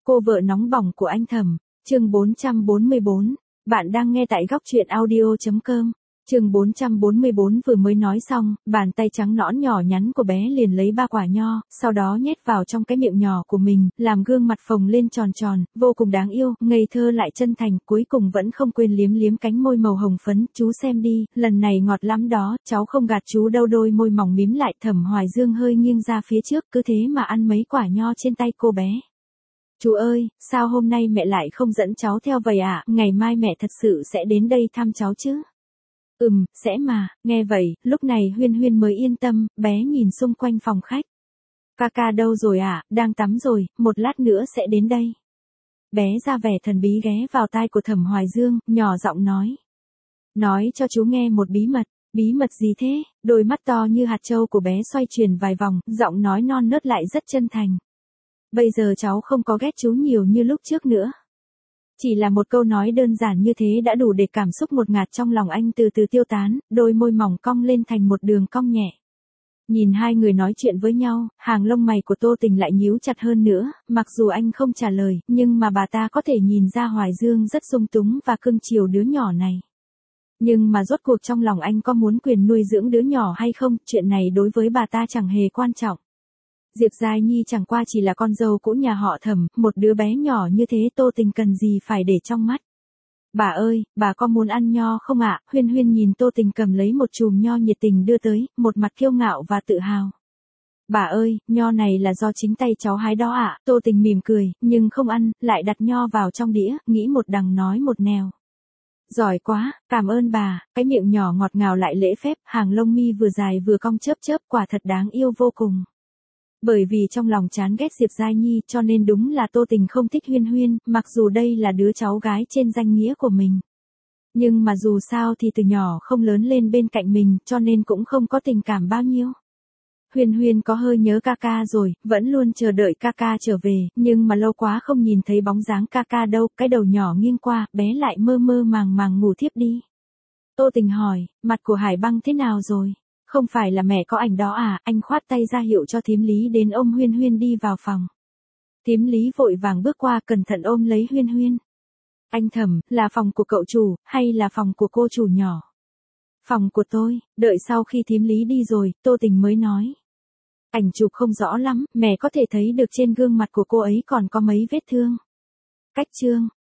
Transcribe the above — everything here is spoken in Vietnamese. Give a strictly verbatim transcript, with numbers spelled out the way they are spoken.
Cô vợ nóng bỏng của anh Thẩm, chương bốn trăm bốn mươi bốn. Bạn đang nghe tại góc truyện audio chấm com. Chương bốn trăm bốn mươi bốn vừa mới nói xong, bàn tay trắng nõn nhỏ nhắn của bé liền lấy ba quả nho, sau đó nhét vào trong cái miệng nhỏ của mình, làm gương mặt phồng lên tròn tròn, vô cùng đáng yêu, ngây thơ lại chân thành, cuối cùng vẫn không quên liếm liếm cánh môi màu hồng phấn, chú xem đi, lần này ngọt lắm đó, cháu không gạt chú đâu. Đôi môi mỏng mím lại, Thẩm Hoài Dương hơi nghiêng ra phía trước, cứ thế mà ăn mấy quả nho trên tay cô bé. Chú ơi, sao hôm nay mẹ lại không dẫn cháu theo vậy ạ? Ngày mai mẹ thật sự sẽ đến đây thăm cháu chứ? Ừm, sẽ mà. Nghe vậy, lúc này Huyên Huyên mới yên tâm, bé nhìn xung quanh phòng khách. Ca đâu rồi ạ? Đang tắm rồi, một lát nữa sẽ đến đây. Bé ra vẻ thần bí ghé vào tai của Thẩm Hoài Dương, nhỏ giọng nói. Nói cho chú nghe một bí mật. Bí mật gì thế? Đôi mắt to như hạt châu của bé xoay chuyển vài vòng, giọng nói non nớt lại rất chân thành. Bây giờ cháu không có ghét chú nhiều như lúc trước nữa. Chỉ là một câu nói đơn giản như thế đã đủ để cảm xúc ngột ngạt trong lòng anh từ từ tiêu tán, đôi môi mỏng cong lên thành một đường cong nhẹ. Nhìn hai người nói chuyện với nhau, hàng lông mày của Tô Tình lại nhíu chặt hơn nữa, mặc dù anh không trả lời, nhưng mà bà ta có thể nhìn ra Hoài Dương rất sung túng và cưng chiều đứa nhỏ này. Nhưng mà rốt cuộc trong lòng anh có muốn quyền nuôi dưỡng đứa nhỏ hay không, chuyện này đối với bà ta chẳng hề quan trọng. Diệp Giai Nhi chẳng qua chỉ là con dâu cũ nhà họ Thẩm, một đứa bé nhỏ như thế Tô Tình cần gì phải để trong mắt. Bà ơi, bà có muốn ăn nho không ạ? Huyên Huyên nhìn Tô Tình cầm lấy một chùm nho nhiệt tình đưa tới, một mặt kiêu ngạo và tự hào. Bà ơi, nho này là do chính tay cháu hái đó ạ. Tô Tình mỉm cười, nhưng không ăn, lại đặt nho vào trong đĩa, nghĩ một đằng nói một nẻo. Giỏi quá, cảm ơn bà. Cái miệng nhỏ ngọt ngào lại lễ phép, hàng lông mi vừa dài vừa cong chớp chớp, quả thật đáng yêu vô cùng. Bởi vì trong lòng chán ghét Diệp Giai Nhi cho nên đúng là Tô Tình không thích Huyên Huyên, mặc dù đây là đứa cháu gái trên danh nghĩa của mình. Nhưng mà dù sao thì từ nhỏ không lớn lên bên cạnh mình cho nên cũng không có tình cảm bao nhiêu. Huyên Huyên có hơi nhớ ca ca rồi, vẫn luôn chờ đợi ca ca trở về, nhưng mà lâu quá không nhìn thấy bóng dáng ca ca đâu, cái đầu nhỏ nghiêng qua, bé lại mơ mơ màng màng ngủ thiếp đi. Tô Tình hỏi, mặt của Hải Băng thế nào rồi? Không phải là mẹ có ảnh đó à? Anh khoát tay ra hiệu cho thím Lý đến ôm Huyên Huyên đi vào phòng. Thím Lý vội vàng bước qua cẩn thận ôm lấy Huyên Huyên. Anh Thẩm, là phòng của cậu chủ, hay là phòng của cô chủ nhỏ? Phòng của tôi. Đợi sau khi thím Lý đi rồi, Tô Tình mới nói. Ảnh chụp không rõ lắm, mẹ có thể thấy được trên gương mặt của cô ấy còn có mấy vết thương. Cách chương,